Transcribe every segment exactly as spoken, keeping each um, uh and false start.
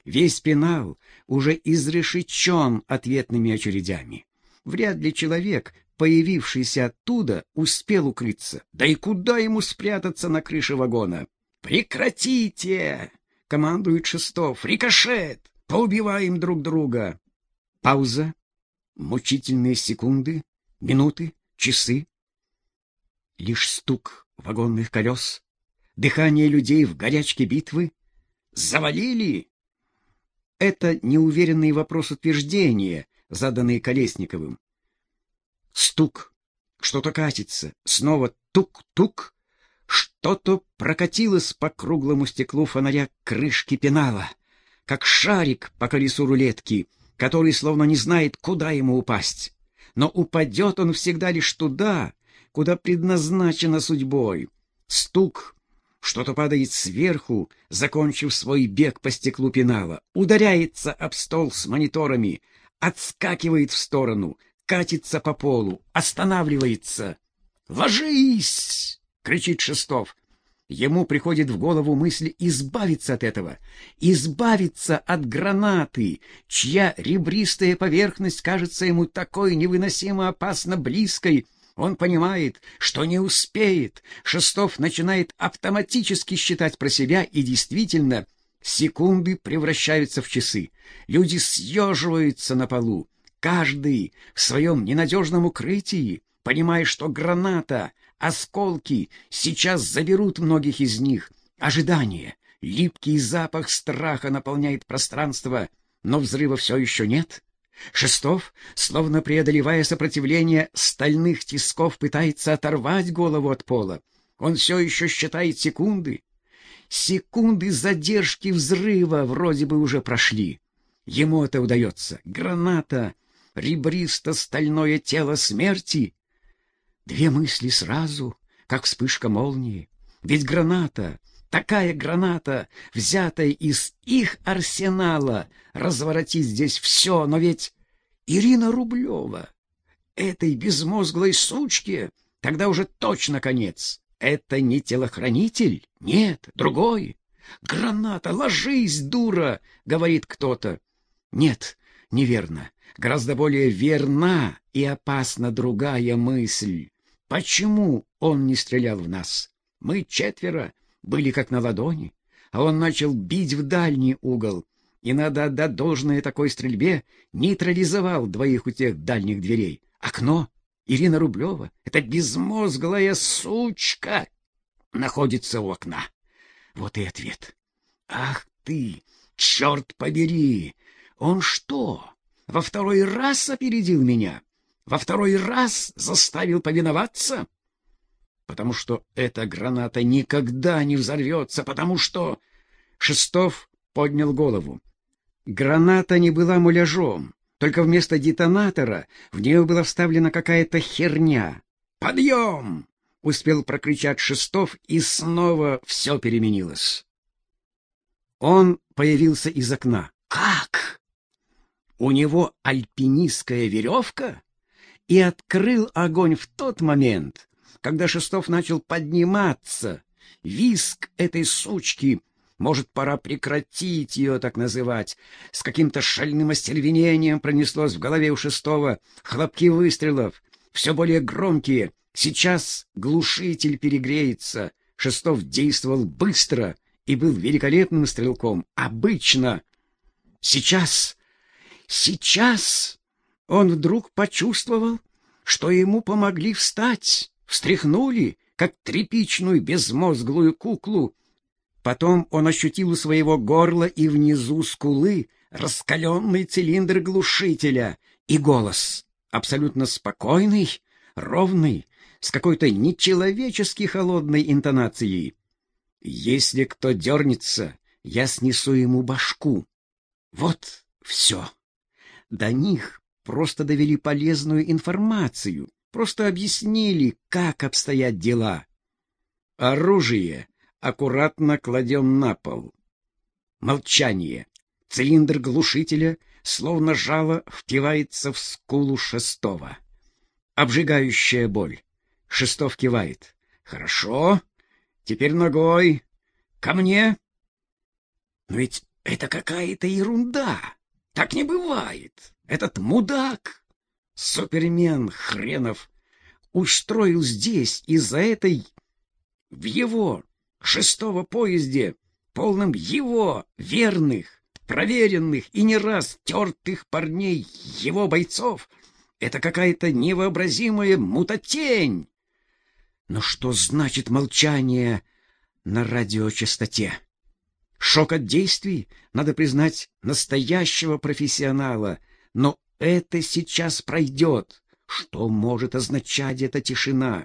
Весь пенал уже изрешечен ответными очередями. Вряд ли человек, появившийся оттуда, успел укрыться. Да и куда ему спрятаться на крыше вагона? «Прекратите!» — командует Шестов. «Рикошет! Поубиваем друг друга!» Пауза. Мучительные секунды, минуты, часы. Лишь стук вагонных колес, дыхание людей в горячке битвы. «Завалили?» Это неуверенный вопрос утверждения, заданный Колесниковым. Стук. Что-то катится. Снова тук-тук. Что-то прокатилось по круглому стеклу фонаря крышки пенала, как шарик по колесу рулетки, который словно не знает, куда ему упасть. Но упадет он всегда лишь туда, куда предназначено судьбой. Стук. Что-то падает сверху, закончив свой бег по стеклу пенала, ударяется об стол с мониторами, отскакивает в сторону, катится по полу, останавливается. «Ложись!» — кричит Шестов. Ему приходит в голову мысль избавиться от этого, избавиться от гранаты, чья ребристая поверхность кажется ему такой невыносимо опасно близкой. Он понимает, что не успеет. Шестов начинает автоматически считать про себя, и действительно, секунды превращаются в часы. Люди съеживаются на полу, каждый в своем ненадежном укрытии, понимая, что граната, осколки сейчас заберут многих из них. Ожидание, липкий запах страха наполняет пространство, но взрыва все еще нет. Шестов, словно преодолевая сопротивление стальных тисков, пытается оторвать голову от пола. Он все еще считает секунды. Секунды задержки взрыва вроде бы уже прошли. Ему это удается. Граната, ребристо-стальное тело смерти. Две мысли сразу, как вспышка молнии. Ведь граната, такая граната, взятая из их арсенала, разворотит здесь все. Но ведь Ирина Рублева, этой безмозглой сучке, тогда уже точно конец. Это не телохранитель? Нет, другой. «Граната, ложись, дура!» — говорит кто-то. Нет, неверно. Гораздо более верна и опасна другая мысль. Почему он не стрелял в нас? Мы четверо были как на ладони, а он начал бить в дальний угол. И надо отдать должное такой стрельбе, нейтрализовал двоих у тех дальних дверей. Окно. Ирина Рублева, эта безмозглая сучка, находится у окна. Вот и ответ. Ах ты, черт побери! Он что, во второй раз опередил меня? Во второй раз заставил повиноваться? Потому что эта граната никогда не взорвется, потому что... Шестов поднял голову. Граната не была муляжом, только вместо детонатора в нее была вставлена какая-то херня. «Подъем!» — успел прокричать Шестов, и снова все переменилось. Он появился из окна. Как? У него альпинистская веревка? И открыл огонь в тот момент, когда Шестов начал подниматься. Визг этой сучки, может, пора прекратить ее так называть, с каким-то шальным остервенением пронеслось в голове у Шестова. Хлопки выстрелов, все более громкие. Сейчас глушитель перегреется. Шестов действовал быстро и был великолепным стрелком. Обычно. Сейчас, сейчас он вдруг почувствовал, что ему помогли встать, встряхнули, как тряпичную безмозглую куклу. Потом он ощутил у своего горла и внизу скулы раскаленный цилиндр глушителя и голос, абсолютно спокойный, ровный, с какой-то нечеловечески холодной интонацией. «Если кто дернется, я снесу ему башку». Вот все. До них просто довели полезную информацию, просто объяснили, как обстоят дела. Оружие аккуратно кладем на пол. Молчание. Цилиндр глушителя, словно жало, впивается в скулу Шестова. Обжигающая боль. Шестов кивает. «Хорошо. Теперь ногой. Ко мне». Но ведь Это какая-то ерунда. Так не бывает. Этот мудак, супермен хренов, устроил здесь из-за этой в его шестого поезде, полном его верных, проверенных и не раз тертых парней, его бойцов. Это какая-то невообразимая мутатень. Но что значит молчание на радиочастоте? Шок от действий, надо признать, настоящего профессионала, но это сейчас пройдет. Что может означать эта тишина?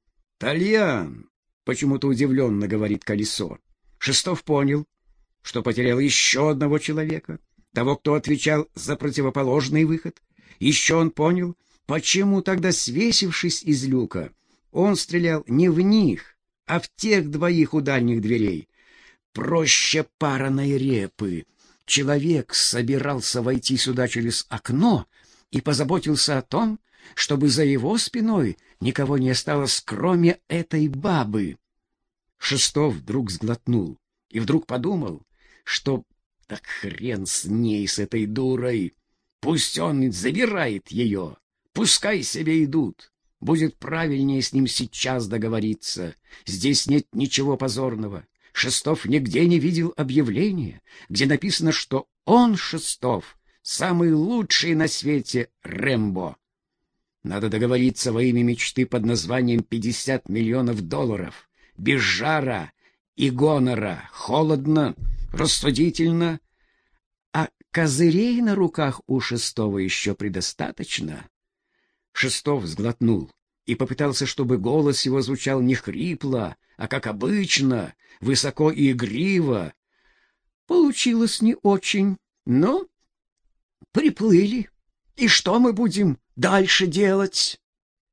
«Тальян!» — почему-то удивленно говорит Колесо. Шестов понял, что потерял еще одного человека, того, кто отвечал за противоположный выход. Еще он понял, почему тогда, свесившись из люка, он стрелял не в них, а в тех двоих у дальних дверей. Проще параной репы. Человек собирался войти сюда через окно и позаботился о том, чтобы за его спиной никого не осталось, кроме этой бабы. Шестов вдруг сглотнул и вдруг подумал, что так хрен с ней, с этой дурой. Пусть он забирает ее, пускай себе идут. Будет правильнее с ним сейчас договориться. Здесь нет ничего позорного. Шестов нигде не видел объявления, где написано, что он, Шестов, самый лучший на свете Рэмбо. Надо договориться во имя мечты под названием пятьдесят миллионов долларов. Без жара и гонора, холодно, рассудительно. А козырей на руках у Шестого еще предостаточно. Шестов сглотнул и попытался, чтобы голос его звучал не хрипло, а как обычно, высоко и игриво. Получилось не очень, но приплыли. И что мы будем дальше делать?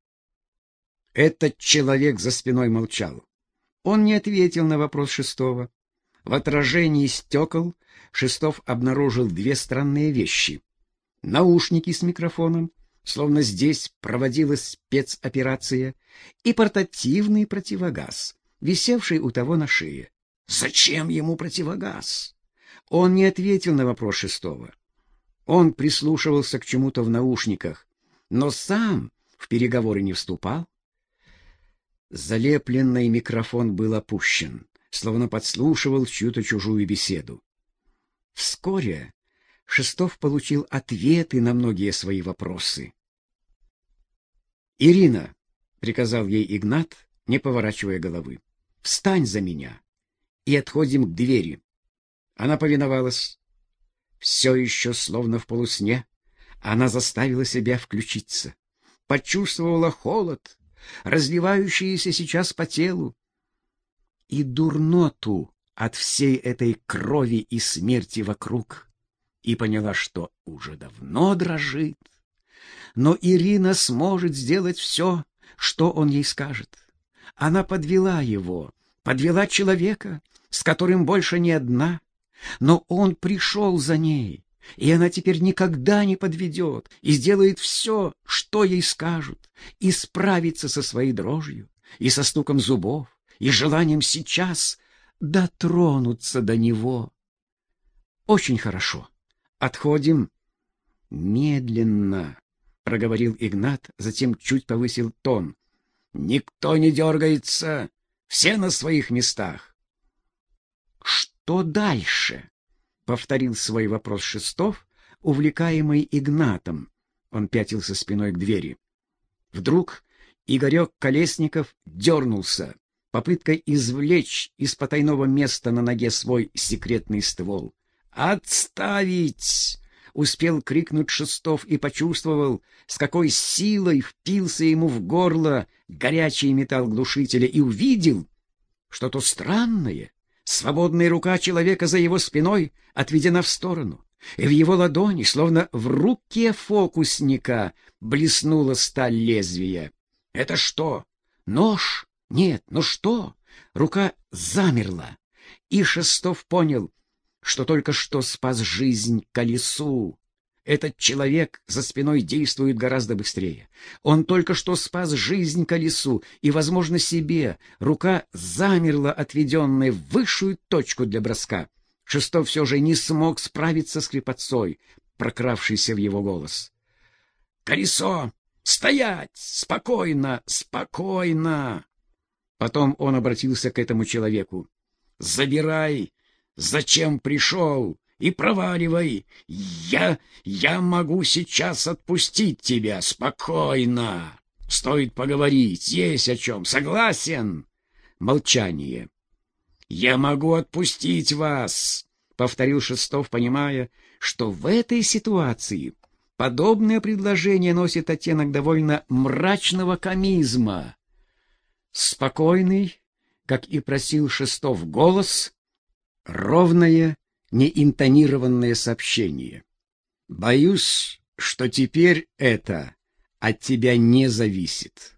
Этот человек за спиной молчал. Он не ответил на вопрос Шестого. В отражении стекол Шестов обнаружил две странные вещи. Наушники с микрофоном, словно здесь проводилась спецоперация, и портативный противогаз, висевший у того на шее. Зачем ему противогаз? Он не ответил на вопрос Шестого. Он прислушивался к чему-то в наушниках, но сам в переговоры не вступал. Залепленный микрофон был опущен, словно подслушивал чью-то чужую беседу. Вскоре Шестов получил ответы на многие свои вопросы. «Ирина», — приказал ей Игнат, не поворачивая головы, — «встань за меня и отходим к двери». Она повиновалась. Все еще словно в полусне она заставила себя включиться. Почувствовала холод, разливающийся сейчас по телу, и дурноту от всей этой крови и смерти вокруг, и поняла, что уже давно дрожит. Но Ирина сможет сделать все, что он ей скажет. Она подвела его, подвела человека, с которым больше не одна, но он пришел за ней, и она теперь никогда не подведет и сделает все, что ей скажут, и справится со своей дрожью, и со стуком зубов, и желанием сейчас дотронуться до него. Очень хорошо. Отходим. Медленно, проговорил Игнат, затем чуть повысил тон. Никто не дергается, все на своих местах. Что дальше? Повторил свой вопрос Шестов, увлекаемый Игнатом. Он пятился спиной к двери. Вдруг Игорек Колесников дернулся, попыткой извлечь из потайного места на ноге свой секретный ствол. «Отставить!» — успел крикнуть Шестов и почувствовал, с какой силой впился ему в горло горячий металл глушителя, и увидел что-то странное. Свободная рука человека за его спиной отведена в сторону, и в его ладони, словно в руке фокусника, блеснула сталь лезвия. «Это что? Нож? Нет, ну что?» Рука замерла, и Шестов понял, что только что спас жизнь Колесу. Этот человек за спиной действует гораздо быстрее. Он только что спас жизнь Колесу и, возможно, себе. Рука замерла, отведенная в высшую точку для броска. Шестов все же не смог справиться с хрипотцой, прокравшейся в его голос. «Колесо! Стоять! Спокойно! Спокойно!» Потом он обратился к этому человеку. «Забирай! Зачем пришел? И проваливай! Я... я могу сейчас отпустить тебя! Спокойно! Стоит поговорить, есть о чем. Согласен?» Молчание. «Я могу отпустить вас», — повторил Шестов, понимая, что в этой ситуации подобное предложение носит оттенок довольно мрачного комизма. Спокойный, как и просил Шестов, голос, ровное, неинтонированное сообщение. «Боюсь, что теперь это от тебя не зависит.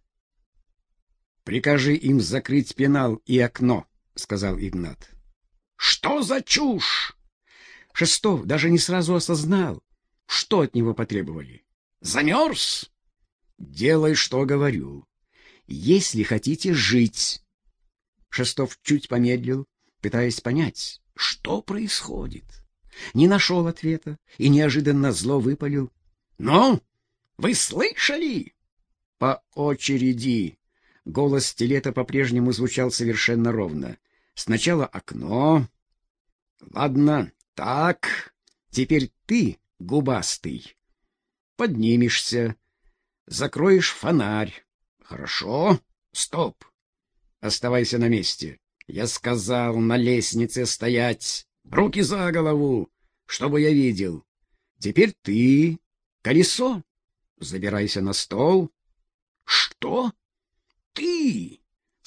Прикажи им закрыть пенал и окно», — сказал Игнат. «Что за чушь?» Шестов даже не сразу осознал, что от него потребовали. «Замерз?» «Делай, что говорю. Если хотите жить». Шестов чуть помедлил, пытаясь понять, что происходит. Не нашел ответа и неожиданно зло выпалил. «Ну, вы слышали?» «По очереди». Голос стилета по-прежнему звучал совершенно ровно. Сначала окно. Ладно, так. Теперь ты, губастый, поднимешься, закроешь фонарь. Хорошо. Стоп. Оставайся на месте. Я сказал, на лестнице стоять. Руки за голову, чтобы я видел. Теперь ты, колесо, забирайся на стол. Что? Ты,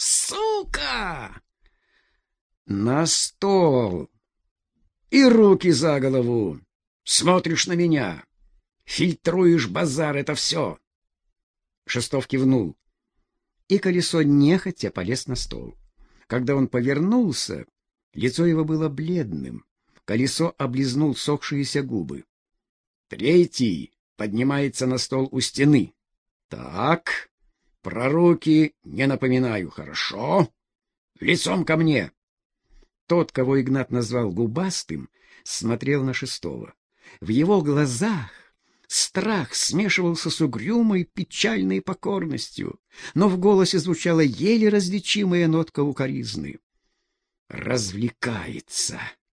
сука! На стол. И руки за голову. Смотришь на меня. Фильтруешь базар, это все. Шестов кивнул. И колесо нехотя полез на стол. Когда он повернулся, лицо его было бледным. Колесо облизнул сохшиеся губы. Третий поднимается на стол у стены. Так, про руки не напоминаю, хорошо? Лицом ко мне. Тот, кого Игнат назвал губастым, смотрел на Шестова. В его глазах страх смешивался с угрюмой, печальной покорностью, но в голосе звучала еле различимая нотка укоризны. «Развлекается!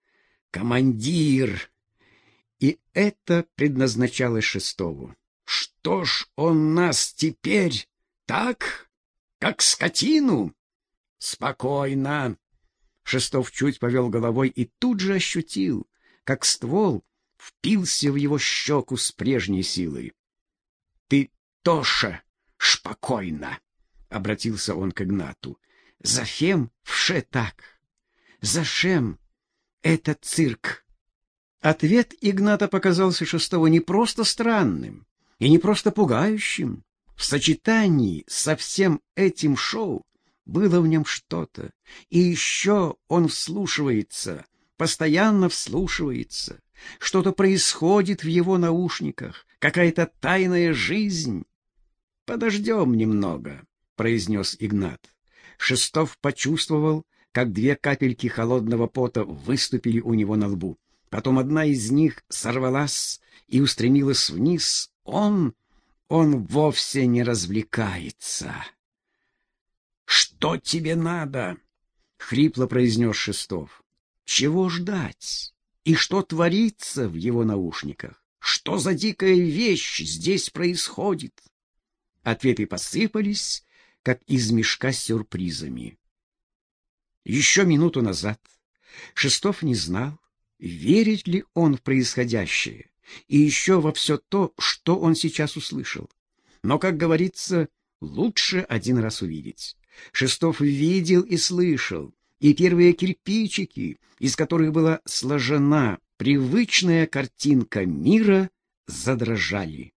Командир!» И это предназначалось Шестову. «Что ж он нас теперь так, как скотину?» «Спокойно!» Шестов чуть повел головой и тут же ощутил, как ствол впился в его щеку с прежней силой. — Ты тоже спокойно, — обратился он к Игнату. — Зачем вше так? Зачем этот цирк? Ответ Игната показался Шестову не просто странным и не просто пугающим. В сочетании со всем этим шоу было в нем что-то, и еще он вслушивается, постоянно вслушивается. Что-то происходит в его наушниках, какая-то тайная жизнь. «Подождем немного», — произнес Игнат. Шестов почувствовал, как две капельки холодного пота выступили у него на лбу. Потом одна из них сорвалась и устремилась вниз. Он, он вовсе не развлекается. «Что тебе надо?» — хрипло произнес Шестов. «Чего ждать? И что творится в его наушниках? Что за дикая вещь здесь происходит?» Ответы посыпались, как из мешка с сюрпризами. Еще минуту назад Шестов не знал, верит ли он в происходящее, и еще во все то, что он сейчас услышал. Но, как говорится, лучше один раз увидеть. Шестов видел и слышал, и первые кирпичики, из которых была сложена привычная картинка мира, задрожали.